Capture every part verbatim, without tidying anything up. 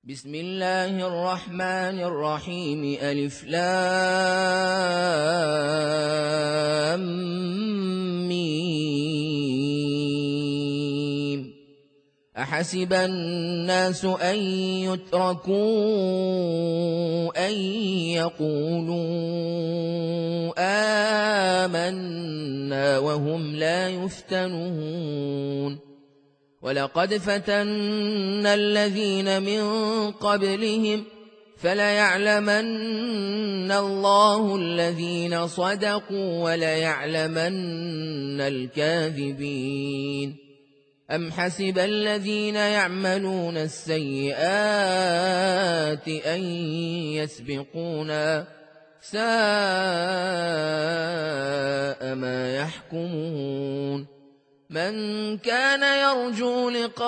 بسم الله الرحمن الرحيم ألف لام ميم أحسب الناس أن يتركوا أن يقولوا آمنا وهم لا يفتنون ولقد فتنا الذين من قبلهم فليعلمن الله الذين صدقوا وليعلمن الكاذبين أم حسب الذين يعملون السيئات أن يسبقونا ساء ما يحكمون من كان يرجو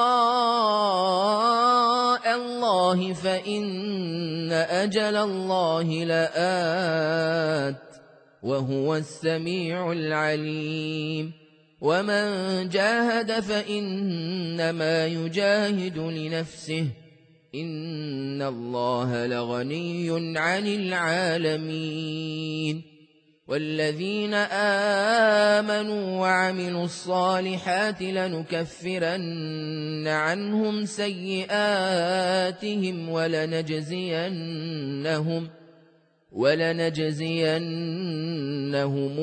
لقاء الله فإن أجل الله لآت وهو السميع العليم ومن جاهد فإنما يجاهد لنفسه إن الله لغني عن العالمين والذين آمنوا وعملوا الصالحات لنكفرن عنهم سيئاتهم ولنجزينهم ولنجزينهم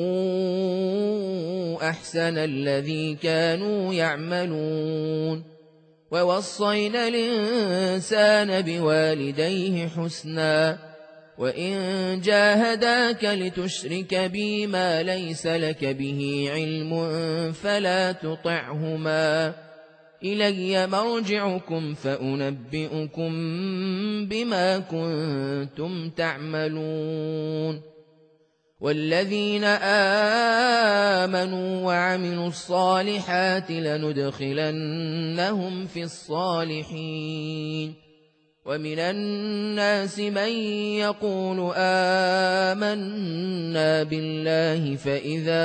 أحسن الذي كانوا يعملون ووصينا الإنسان بوالديه حسنا وإن جاهداك لتشرك بي ما ليس لك به علم فلا تطعهما إلي مرجعكم فأنبئكم بما كنتم تعملون والذين آمنوا وعملوا الصالحات لندخلنهم في الصالحين ومن الناس من يقول آمنا بالله فإذا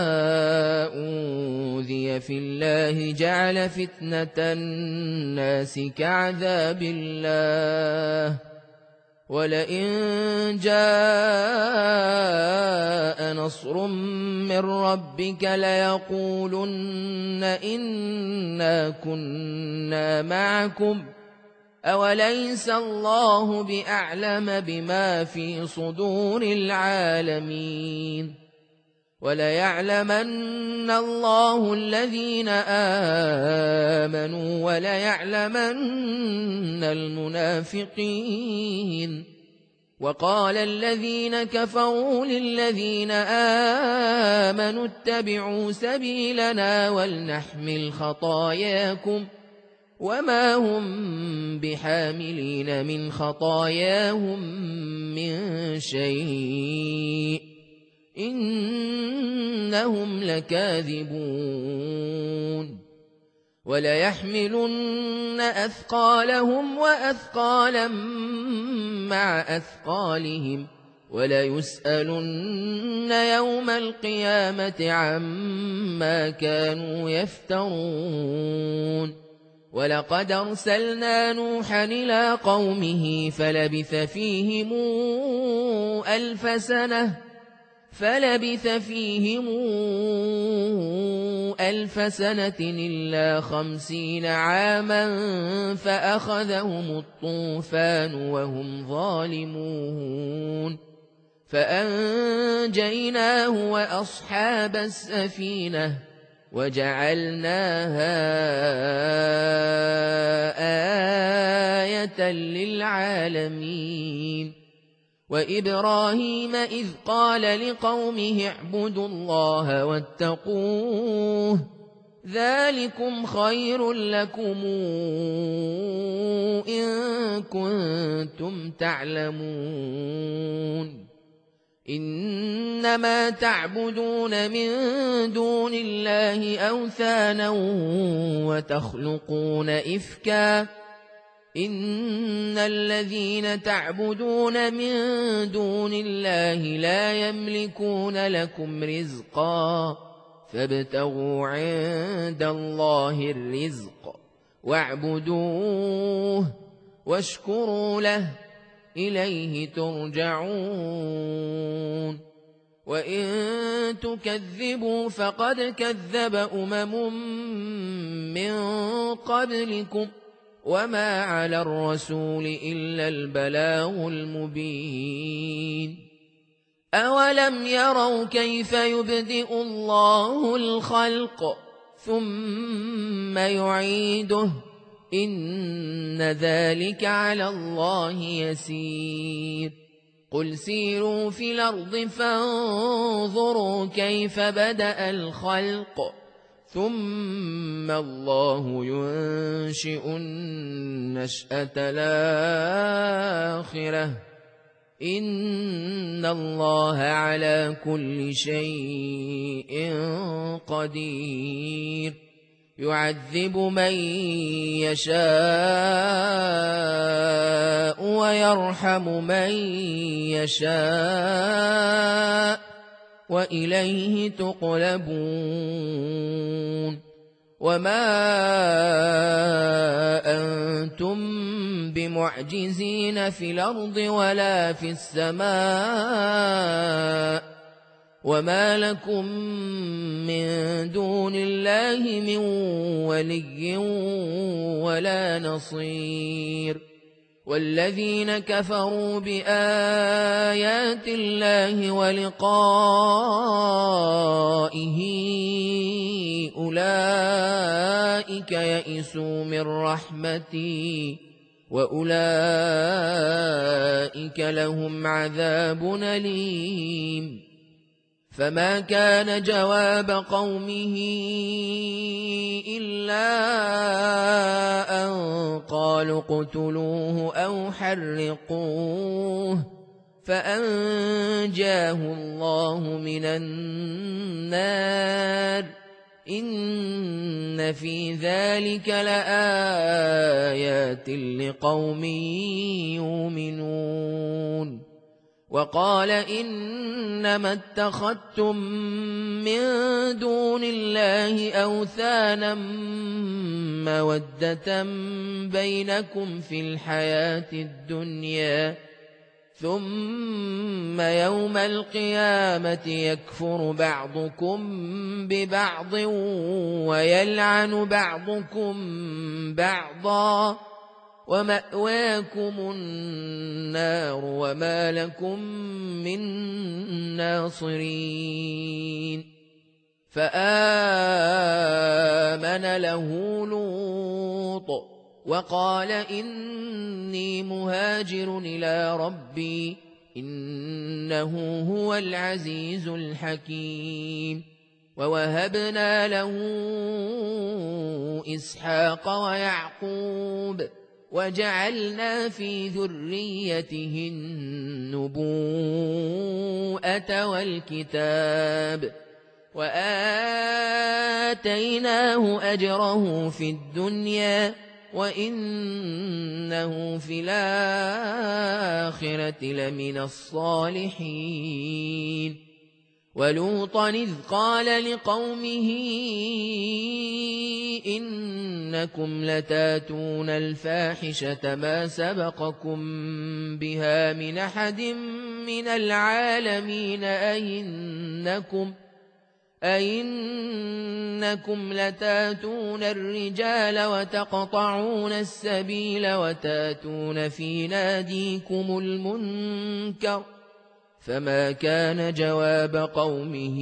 أوذي في الله جعل فتنة الناس كعذاب الله ولئن جاء نصر من ربك ليقولن إنا كنا معكم أوليس الله بأعلم بما في صدور العالمين وليعلمن الله الذين آمنوا وليعلمن المنافقين وقال الذين كفروا للذين آمنوا اتبعوا سبيلنا ولنحمل خطاياكم وما هم بحاملين من خطاياهم من شيء إنهم لكاذبون وليحملن أثقالهم وأثقالا مع أثقالهم وليسألن يوم القيامة عما كانوا يفترون ولقد أرسلنا نوحا إلى قومه فلبث فيهم ألف سنة فلبث فيهم ألف سنة إلا خمسين عاما فأخذهم الطوفان وهم ظالمون فأنجيناه وأصحاب السفينة وجعلناها آية للعالمين وإبراهيم إذ قال لقومه اعبدوا الله واتقوه ذلكم خير لكم إن كنتم تعلمون إنما تعبدون من دون الله أوثانا وتخلقون إفكا إن الذين تعبدون من دون الله لا يملكون لكم رزقا فابتغوا عند الله الرزق واعبدوه واشكروا له إليه ترجعون وإن تكذبوا فقد كذب أمم من قبلكم وما على الرسول إلا البلاغ المبين أولم يروا كيف يبدئ الله الخلق ثم يعيده إن ذلك على الله يسير قل سيروا في الأرض فانظروا كيف بدأ الخلق ثم الله ينشئ النشأة الآخرة إن الله على كل شيء قدير يعذب من يشاء ويرحم من يشاء وإليه تقلبون وما أنتم بمعجزين في الأرض ولا في السماء وما لكم من دون الله من ولي ولا نصير والذين كفروا بآيات الله ولقائه أولئك يئسوا من رحمتي وأولئك لهم عذاب أليم فما كان جواب قومه إلا أن قالوا اقتلوه أو حرقوه فأنجاه الله من النار إن في ذلك لآيات لقوم يؤمنون وقال إنما اتخذتم من دون الله أوثانا مودة بينكم في الحياة الدنيا ثم يوم القيامة يكفر بعضكم ببعض ويلعن بعضكم بعضا ومأواكم النار وما لكم من ناصرين فآمن له لوط وقال إني مهاجر إلى ربي إنه هو العزيز الحكيم ووهبنا له إسحاق ويعقوب وجعلنا في ذريته النبوءة والكتاب وآتيناه أجره في الدنيا وإنه في الآخرة لمن الصالحين ولوطا إذ قال لقومه إنكم لتاتون الفاحشة ما سبقكم بها من أحد من العالمين أئنكم أئنكم لتاتون الرجال وتقطعون السبيل وتاتون في ناديكم المنكر فما كان جواب قومه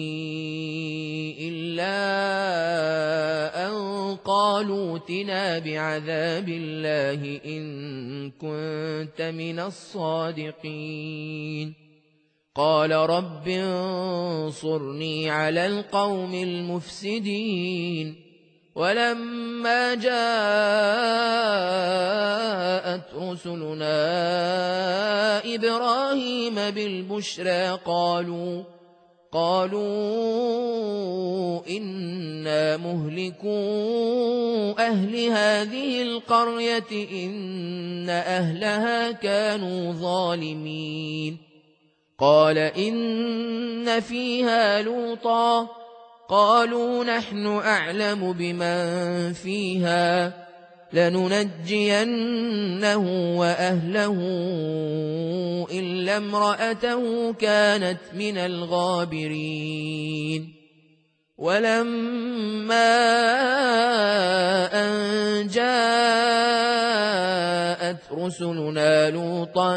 إلا أن قالوا ائتنا بعذاب الله إن كنت من الصادقين قال رب انصرني على القوم المفسدين ولما جاءت رسلنا إبراهيم بالبشرى قالوا قالوا إنا مهلكو أهل هذه القرية إن أهلها كانوا ظالمين قال إن فيها لوطا قالوا نحن أعلم بمن فيها لننجينه وأهله إلا امرأته كانت من الغابرين ولما أن جاءت رسلنا لوطا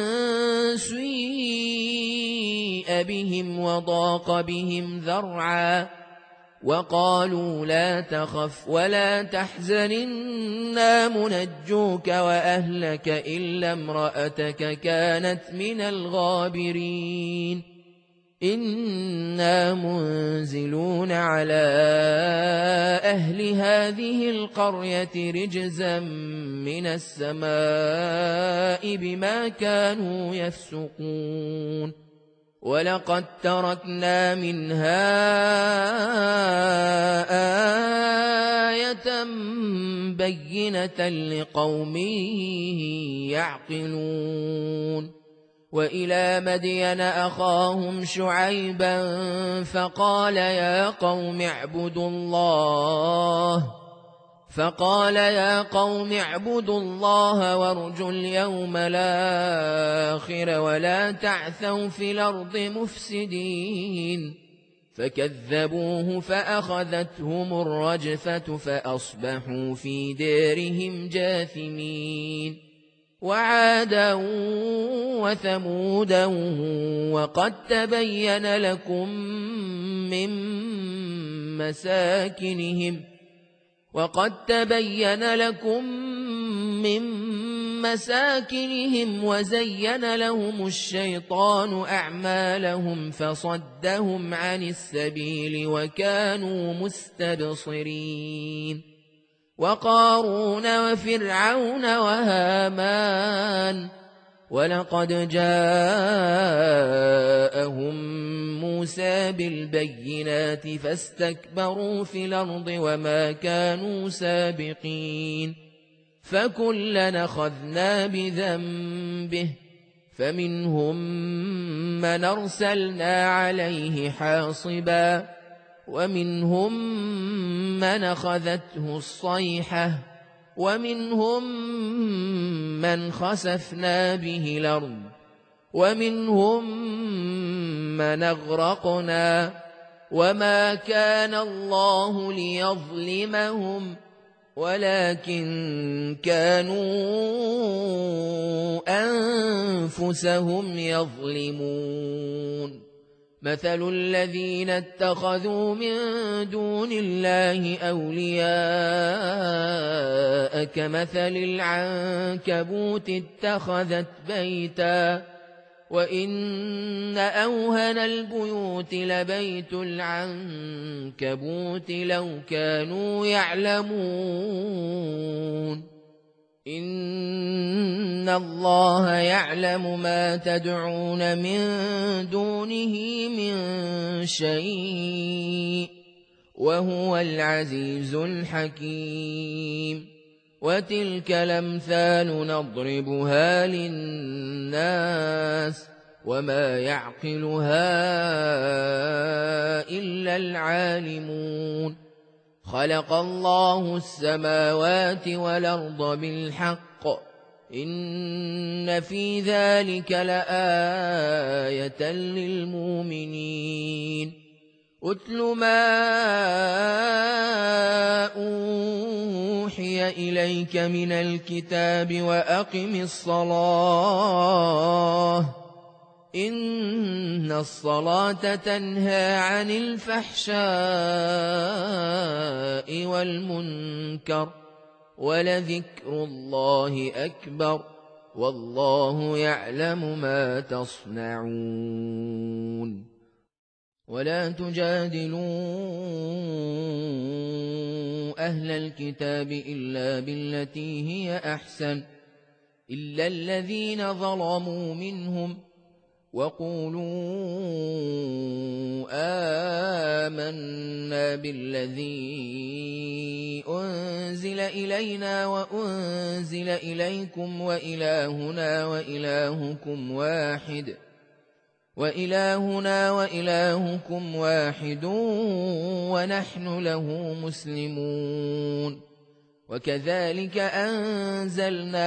سيء بهم وضاق بهم ذرعا وقالوا لا تخف ولا تحزن إنا منجوك وأهلك إلا امرأتك كانت من الغابرين إنا منزلون على أهل هذه القرية رجزا من السماء بما كانوا يفسقون ولقد تركنا منها آية بينة لقوم يعقلون وإلى مدين أخاهم شعيبا فقال يا قوم اعبدوا الله فقال يا قوم اعبدوا الله وارجوا اليوم الآخر ولا تعثوا في الأرض مفسدين فكذبوه فأخذتهم الرجفة فأصبحوا في دارهم جاثمين وعادا وثمودا وقد تبين لكم من مساكنهم وقد تبين لكم من مساكنهم وزين لهم الشيطان أعمالهم فصدهم عن السبيل وكانوا مستبصرين وقارون وفرعون وهامان ولقد جاءهم موسى بالبينات فاستكبروا في الأرض وما كانوا سابقين فكلنا أخذنا بذنبه فمنهم من أرسلنا عليه حاصبا ومنهم من أخذته الصيحة ومنهم من خسفنا به الأرض ومنهم من أغرقنا وما كان الله ليظلمهم ولكن كانوا أنفسهم يظلمون مثل الذين اتخذوا من دون الله أولياء كمثل العنكبوت اتخذت بيتا وإن أوهن البيوت لبيت العنكبوت لو كانوا يعلمون إن الله يعلم ما تدعون من دونه من شيء وهو العزيز الحكيم وتلك الأمثال نضربها للناس وما يعقلها إلا العالمون خلق الله السماوات والأرض بالحق إن في ذلك لآية للمؤمنين أتل ما أوحي إليك من الكتاب وأقم الصلاة إن الصلاة تنهى عن الفحشاء والمنكر ولذكر الله أكبر والله يعلم ما تصنعون ولا تجادلوا أهل الكتاب إلا بالتي هي أحسن إلا الذين ظلموا منهم وقولوا آمنا بالذي أنزل إلينا وأنزل إليكم وإلهنا وإلهكم واحد وإلهنا وإلهكم واحد ونحن له مسلمون وكذلك أنزلنا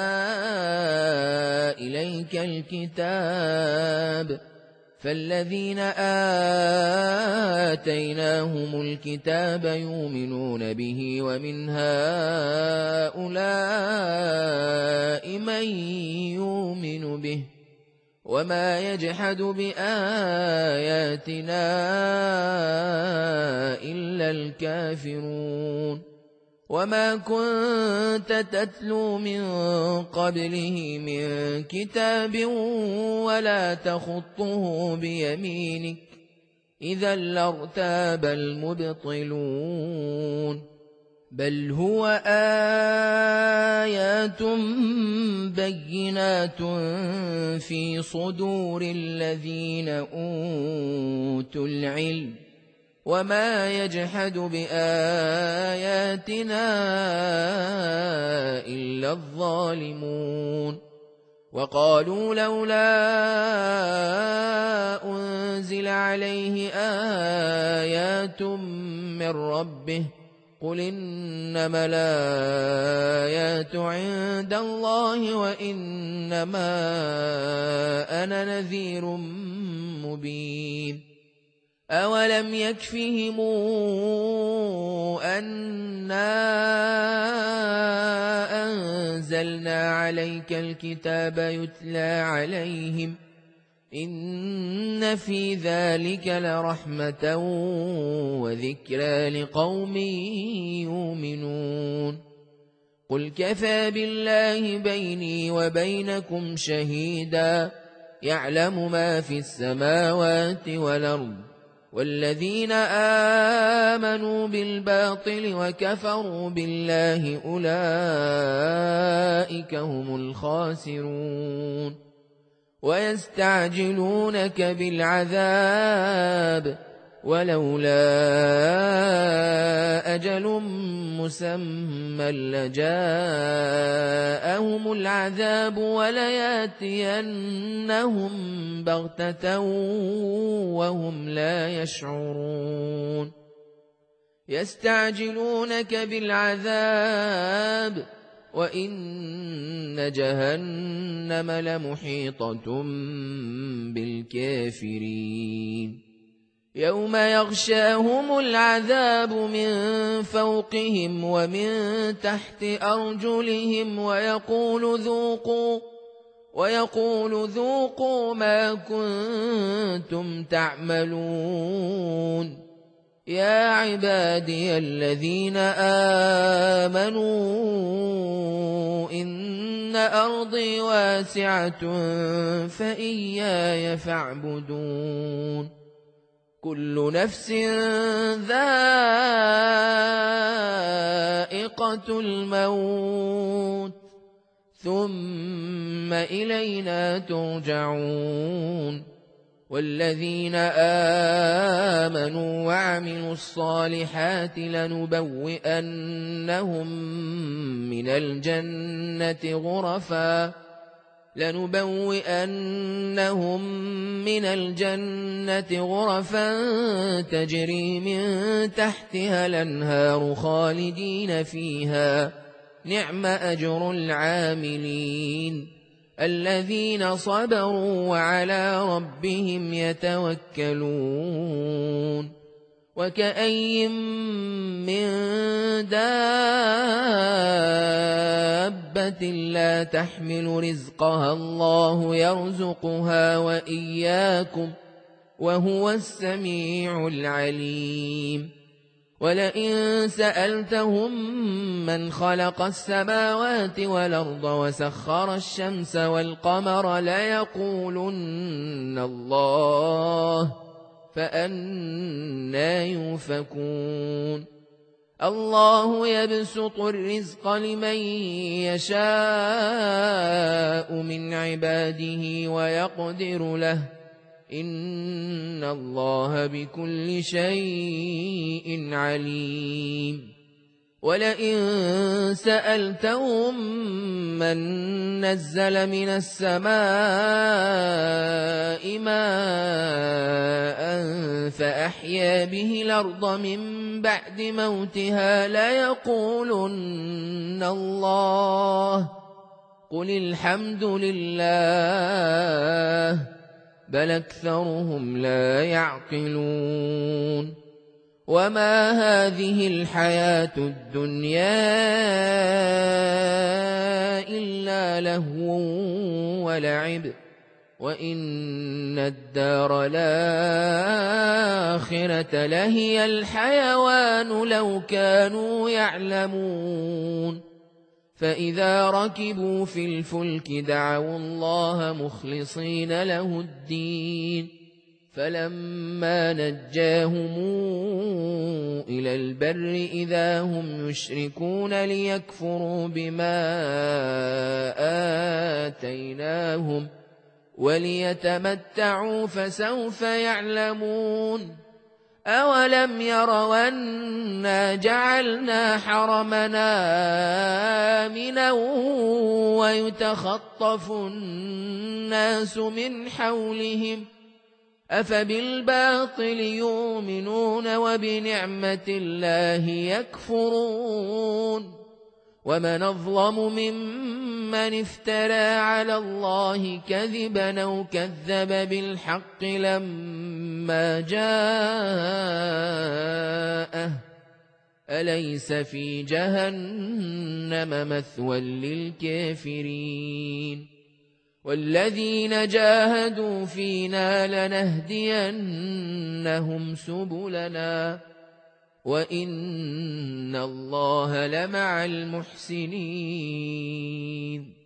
إليك الكتاب فالذين آتيناهم الكتاب يؤمنون به ومن هؤلاء من يؤمن به وما يجحد بآياتنا إلا الكافرون وما كنت تتلو من قبله من كتاب ولا تخطه بيمينك إذا لارتاب المبطلون بل هو آيات بينات في صدور الذين أوتوا العلم وما يجحد بآياتنا إلا الظالمون وقالوا لولا أنزل عليه آيات من ربه قل إنما الآيات عند الله وإنما أنا نذير مبين أولم يكفهم أنا أنزلنا عليك الكتاب يتلى عليهم إن في ذلك لرحمة وذكرى لقوم يؤمنون قل كفى بالله بيني وبينكم شهيدا يعلم ما في السماوات والأرض والذين آمنوا بالباطل وكفروا بالله أولئك هم الخاسرون ويستعجلونك بالعذاب ولولا أجل مسمى لجاءهم العذاب ولياتينهم بغتة وهم لا يشعرون يستعجلونك بالعذاب وإن جهنم لمحيطة بالكافرين يوم يغشاهم العذاب من فوقهم ومن تحت أرجلهم ويقول ذوقوا ويقول ذوقوا ما كنتم تعملون يا عبادي الذين آمنوا إن أرضي واسعة فإياي فاعبدون كل نفس ذائقة الموت ثم إلينا ترجعون والذين آمنوا وعملوا الصالحات لنبوئنهم من الجنة غرفا لنبوئنهم من الجنة غرفا تجري من تحتها الأنهار خالدين فيها نعم أجر العاملين الذين صبروا وعلى ربهم يتوكلون وكأي من دابة لا تحمل رزقها الله يرزقها وإياكم وهو السميع العليم ولئن سألتهم من خلق السماوات والأرض وسخر الشمس والقمر ليقولن الله فأنى يؤفكون الله يبسط الرزق لمن يشاء من عباده ويقدر له إن الله بكل شيء عليم ولئن سألتهم من نزل من السماء ماء فأحيا به الأرض من بعد موتها ليقولن الله قل الحمد لله بل أكثرهم لا يعقلون وما هذه الحياة الدنيا إلا لهو ولعب وإن الدار الآخرة لهي الحيوان لو كانوا يعلمون فإذا ركبوا في الفلك دعوا الله مخلصين له الدين فلما نجاهم إلى البر إذا هم يشركون ليكفروا بما آتيناهم وليتمتعوا فسوف يعلمون أولم يروا أنا جعلنا حرمنا آمنا ويتخطف الناس من حولهم أفبالباطل يؤمنون وبنعمة الله يكفرون ومن أظلم ممن افترى على الله كذبا أو كذب بالحق لما جاءه أليس في جهنم مثوى للكافرين والذين جاهدوا فينا لنهدينهم سبلنا وإن الله لمع المحسنين